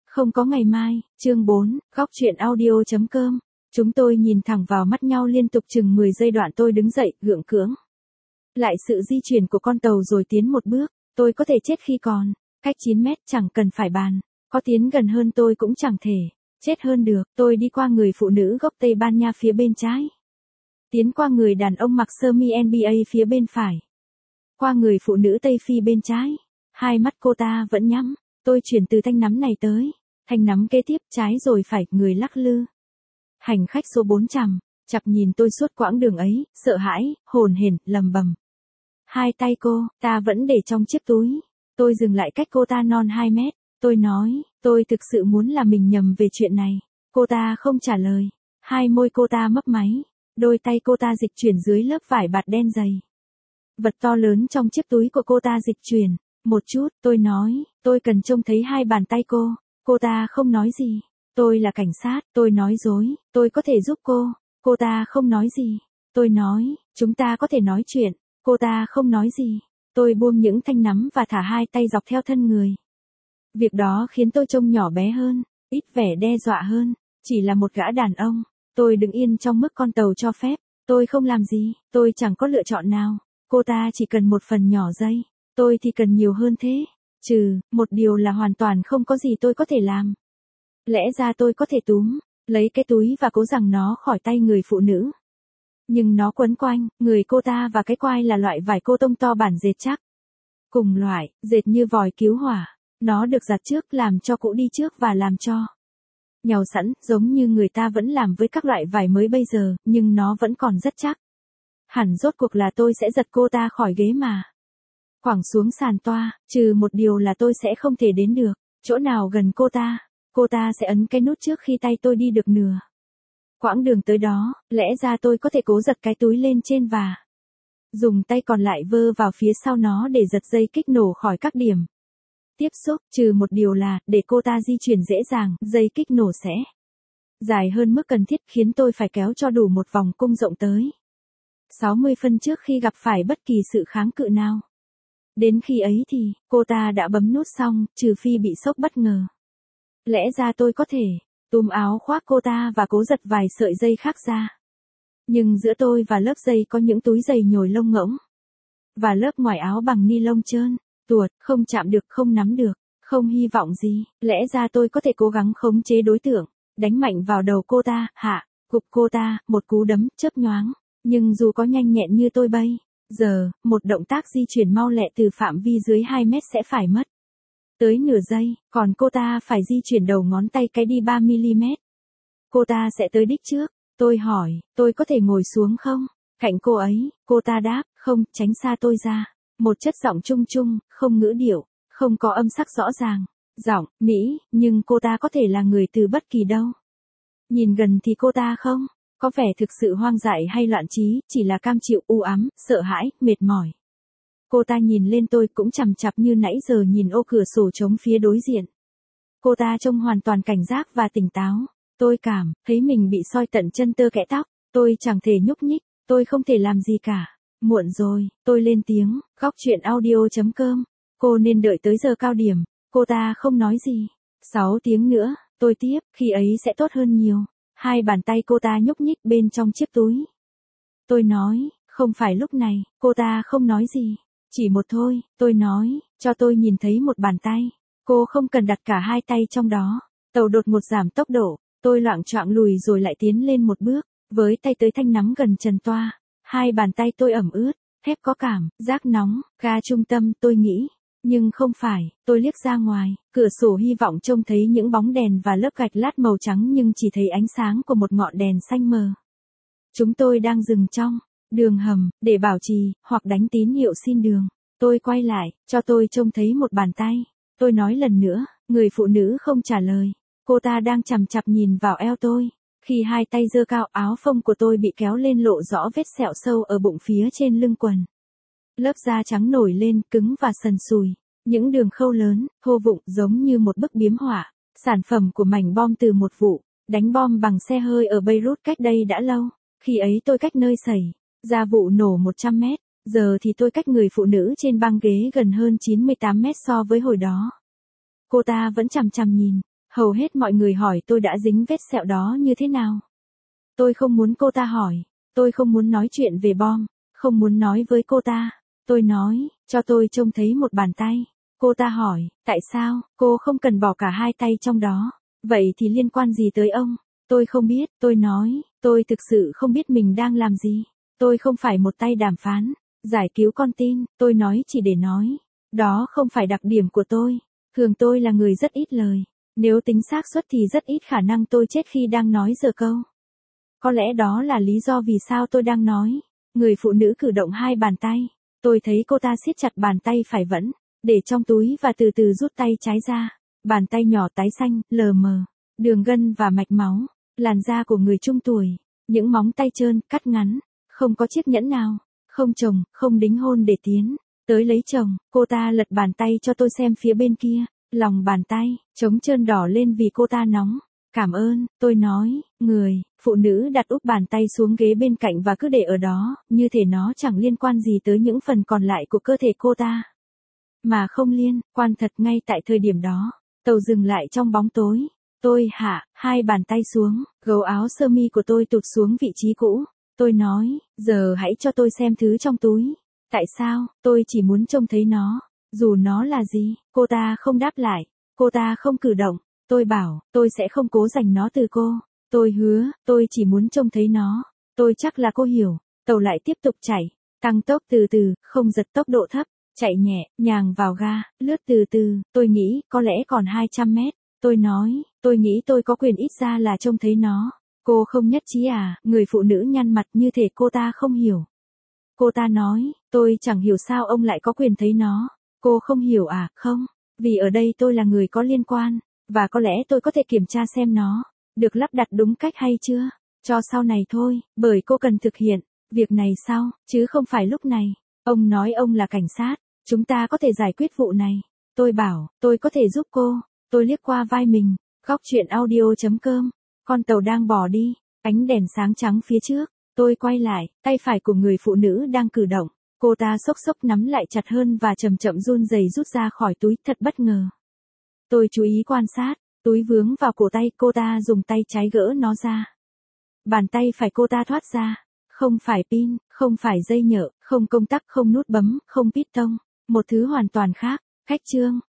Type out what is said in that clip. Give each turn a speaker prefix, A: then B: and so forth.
A: Không có ngày mai, chương 4, góc chuyện audio.com. Chúng tôi nhìn thẳng vào mắt nhau liên tục chừng 10 giây, đoạn tôi đứng dậy, gượng cưỡng lại sự di chuyển của con tàu rồi tiến một bước. Tôi có thể chết khi còn cách 9 mét, chẳng cần phải bàn. Có tiến gần hơn tôi cũng chẳng thể chết hơn được. Tôi đi qua người phụ nữ gốc Tây Ban Nha phía bên trái. Tiến qua người đàn ông mặc sơ mi NBA phía bên phải. Qua người phụ nữ Tây Phi bên trái. Hai mắt cô ta vẫn nhắm. Tôi chuyển từ thanh nắm này tới thanh nắm kế tiếp, trái rồi phải, người lắc lư. Hành khách số 4 chằm nhìn tôi suốt quãng đường ấy, sợ hãi, hồn hển, lầm bầm. Hai tay cô ta vẫn để trong chiếc túi. Tôi dừng lại cách cô ta non 2 mét. Tôi nói, tôi thực sự muốn là mình nhầm về chuyện này. Cô ta không trả lời. Hai môi cô ta mấp máy. Đôi tay cô ta dịch chuyển dưới lớp vải bạt đen dày. Vật to lớn trong chiếc túi của cô ta dịch chuyển một chút. Tôi nói, tôi cần trông thấy hai bàn tay cô. Cô ta không nói gì. Tôi là cảnh sát, tôi nói dối, tôi có thể giúp cô. Cô ta không nói gì. Tôi nói, chúng ta có thể nói chuyện. Cô ta không nói gì. Tôi buông những thanh nắm và thả hai tay dọc theo thân người. Việc đó khiến tôi trông nhỏ bé hơn, ít vẻ đe dọa hơn. Chỉ là một gã đàn ông. Tôi đứng yên trong mức con tàu cho phép. Tôi không làm gì, tôi chẳng có lựa chọn nào. Cô ta chỉ cần một phần nhỏ giây. Tôi thì cần nhiều hơn thế. Một điều là hoàn toàn không có gì tôi có thể làm. Lẽ ra tôi có thể túm lấy cái túi và cố giằng nó khỏi tay người phụ nữ. Nhưng nó quấn quanh người cô ta và cái quai là loại vải cô tông to bản dệt chắc. Cùng loại, dệt như vòi cứu hỏa. Nó được giặt trước, làm cho cũ đi trước và làm cho nhàu sẵn, giống như người ta vẫn làm với các loại vải mới bây giờ, nhưng nó vẫn còn rất chắc. Hẳn rốt cuộc là tôi sẽ giật cô ta khỏi ghế mà quẳng xuống sàn toa, một điều là tôi sẽ không thể đến được chỗ nào gần cô ta. Cô ta sẽ ấn cái nút trước khi tay tôi đi được nửa quãng đường tới đó. Lẽ ra tôi có thể cố giật cái túi lên trên và dùng tay còn lại vơ vào phía sau nó để giật dây kích nổ khỏi các điểm tiếp xúc. Một điều là, để cô ta di chuyển dễ dàng, dây kích nổ sẽ dài hơn mức cần thiết, khiến tôi phải kéo cho đủ một vòng cung rộng tới 60 phân trước khi gặp phải bất kỳ sự kháng cự nào. Đến khi ấy thì, cô ta đã bấm nút xong, trừ phi bị sốc bất ngờ. Lẽ ra tôi có thể túm áo khoác cô ta và cố giật vài sợi dây khác ra. Nhưng giữa tôi và lớp dây có những túi giày nhồi lông ngỗng. Và lớp ngoài áo bằng ni lông trơn tuột, không chạm được, không nắm được, không hy vọng gì. Lẽ ra tôi có thể cố gắng khống chế đối tượng, đánh mạnh vào đầu cô ta, hạ gục cô ta, một cú đấm chớp nhoáng. Nhưng dù có nhanh nhẹn như tôi bây giờ, một động tác di chuyển mau lẹ từ phạm vi dưới 2 mét sẽ phải mất tới nửa giây, còn cô ta phải di chuyển đầu ngón tay cái đi 3mm. Cô ta sẽ tới đích trước. Tôi hỏi, tôi có thể ngồi xuống không? Cạnh cô ấy, cô ta đáp, không, tránh xa tôi ra. Một chất giọng trung trung, không ngữ điệu, không có âm sắc rõ ràng. Giọng, Mỹ, nhưng cô ta có thể là người từ bất kỳ đâu. Nhìn gần thì cô ta không có vẻ thực sự hoang dại hay loạn trí, chỉ là cam chịu, u ám, sợ hãi, mệt mỏi. Cô ta nhìn lên tôi cũng chằm chặp như nãy giờ nhìn ô cửa sổ trống phía đối diện. Cô ta trông hoàn toàn cảnh giác và tỉnh táo. Tôi cảm thấy mình bị soi tận chân tơ kẽ tóc. Tôi chẳng thể nhúc nhích, tôi không thể làm gì cả. Muộn rồi, tôi lên tiếng, góc chuyện audio.com. Cô nên đợi tới giờ cao điểm. Cô ta không nói gì. 6 tiếng nữa, tôi tiếp, khi ấy sẽ tốt hơn nhiều. Hai bàn tay cô ta nhúc nhích bên trong chiếc túi. Tôi nói, không phải lúc này. Cô ta không nói gì. Chỉ một thôi, tôi nói, cho tôi nhìn thấy một bàn tay. Cô không cần đặt cả hai tay trong đó. Tàu đột ngột giảm tốc độ. Tôi loạng choạng lùi rồi lại tiến lên một bước, với tay tới thanh nắm gần trần toa. Hai bàn tay tôi ẩm ướt, thép có cảm giác nóng, ga trung tâm, tôi nghĩ. Nhưng không phải, tôi liếc ra ngoài, cửa sổ hy vọng trông thấy những bóng đèn và lớp gạch lát màu trắng, nhưng chỉ thấy ánh sáng của một ngọn đèn xanh mờ. Chúng tôi đang dừng trong đường hầm, để bảo trì, hoặc đánh tín hiệu xin đường. Tôi quay lại, cho tôi trông thấy một bàn tay. Tôi nói lần nữa, người phụ nữ không trả lời. Cô ta đang chằm chặp nhìn vào eo tôi. Khi hai tay giơ cao, áo phông của tôi bị kéo lên lộ rõ vết sẹo sâu ở bụng phía trên lưng quần. Lớp da trắng nổi lên, cứng và sần sùi. Những đường khâu lớn, thô vụng giống như một bức biếm họa. Sản phẩm của mảnh bom từ một vụ đánh bom bằng xe hơi ở Beirut cách đây đã lâu. Khi ấy tôi cách nơi xảy ra vụ nổ 100 mét. Giờ thì tôi cách người phụ nữ trên băng ghế gần hơn 98 mét so với hồi đó. Cô ta vẫn chằm chằm nhìn Hầu hết mọi người hỏi tôi đã dính vết sẹo đó như thế nào. Tôi không muốn cô ta hỏi. Tôi không muốn nói chuyện về bom. Không muốn nói với cô ta. Tôi nói, cho tôi trông thấy một bàn tay. Cô ta hỏi, tại sao, cô không cần bỏ cả hai tay trong đó. Vậy thì liên quan gì tới ông? Tôi không biết, tôi nói, tôi thực sự không biết mình đang làm gì. Tôi không phải một tay đàm phán, giải cứu con tin, tôi nói chỉ để nói. Đó không phải đặc điểm của tôi. Thường tôi là người rất ít lời. Nếu tính xác suất thì rất ít khả năng tôi chết khi đang nói dở câu. Có lẽ đó là lý do vì sao tôi đang nói. Người phụ nữ cử động hai bàn tay. Tôi thấy cô ta siết chặt bàn tay phải vẫn, để trong túi và từ từ rút tay trái ra. Bàn tay nhỏ tái xanh, lờ mờ. Đường gân và mạch máu. Làn da của người trung tuổi. Những móng tay trơn, cắt ngắn. Không có chiếc nhẫn nào. Không chồng, không đính hôn để tiến tới lấy chồng. Cô ta lật bàn tay cho tôi xem phía bên kia. Lòng bàn tay, trống trơn đỏ lên vì cô ta nóng. Cảm ơn, tôi nói, phụ nữ đặt úp bàn tay xuống ghế bên cạnh và cứ để ở đó, như thể nó chẳng liên quan gì tới những phần còn lại của cơ thể cô ta. Mà không liên quan thật ngay tại thời điểm đó, tàu dừng lại trong bóng tối. Tôi hạ hai bàn tay xuống, gấu áo sơ mi của tôi tụt xuống vị trí cũ. Tôi nói, giờ hãy cho tôi xem thứ trong túi. Tại sao, tôi chỉ muốn trông thấy nó. Dù nó là gì, cô ta không đáp lại. Cô ta không cử động. Tôi bảo, tôi sẽ không cố giành nó từ cô. Tôi hứa, tôi chỉ muốn trông thấy nó. Tôi chắc là cô hiểu. Tàu lại tiếp tục chạy. Tăng tốc từ từ, không giật tốc độ thấp. Chạy nhẹ, nhàng vào ga, lướt từ từ. Tôi nghĩ, có lẽ còn 200 mét. Tôi nói, tôi nghĩ tôi có quyền ít ra là trông thấy nó. Cô không nhất trí à? Người phụ nữ nhăn mặt như thể cô ta không hiểu. Cô ta nói, tôi chẳng hiểu sao ông lại có quyền thấy nó. Cô không hiểu à? Không, vì ở đây tôi là người có liên quan, và có lẽ tôi có thể kiểm tra xem nó được lắp đặt đúng cách hay chưa. Cho sau này thôi, bởi cô cần thực hiện việc này sau, chứ không phải lúc này. Ông nói ông là cảnh sát, chúng ta có thể giải quyết vụ này. Tôi bảo, tôi có thể giúp cô. Tôi liếc qua vai mình, góc chuyện audio.com. Con tàu đang bỏ đi, ánh đèn sáng trắng phía trước. Tôi quay lại, tay phải của người phụ nữ đang cử động. Cô ta xốc xốc nắm lại chặt hơn và chậm chậm run rẩy rút ra khỏi túi, thật bất ngờ. Tôi chú ý quan sát, túi vướng vào cổ tay, cô ta dùng tay trái gỡ nó ra. Bàn tay phải cô ta thoát ra, không phải pin, không phải dây nhợ, không công tắc, không nút bấm, không piston, một thứ hoàn toàn khác. Khách trương,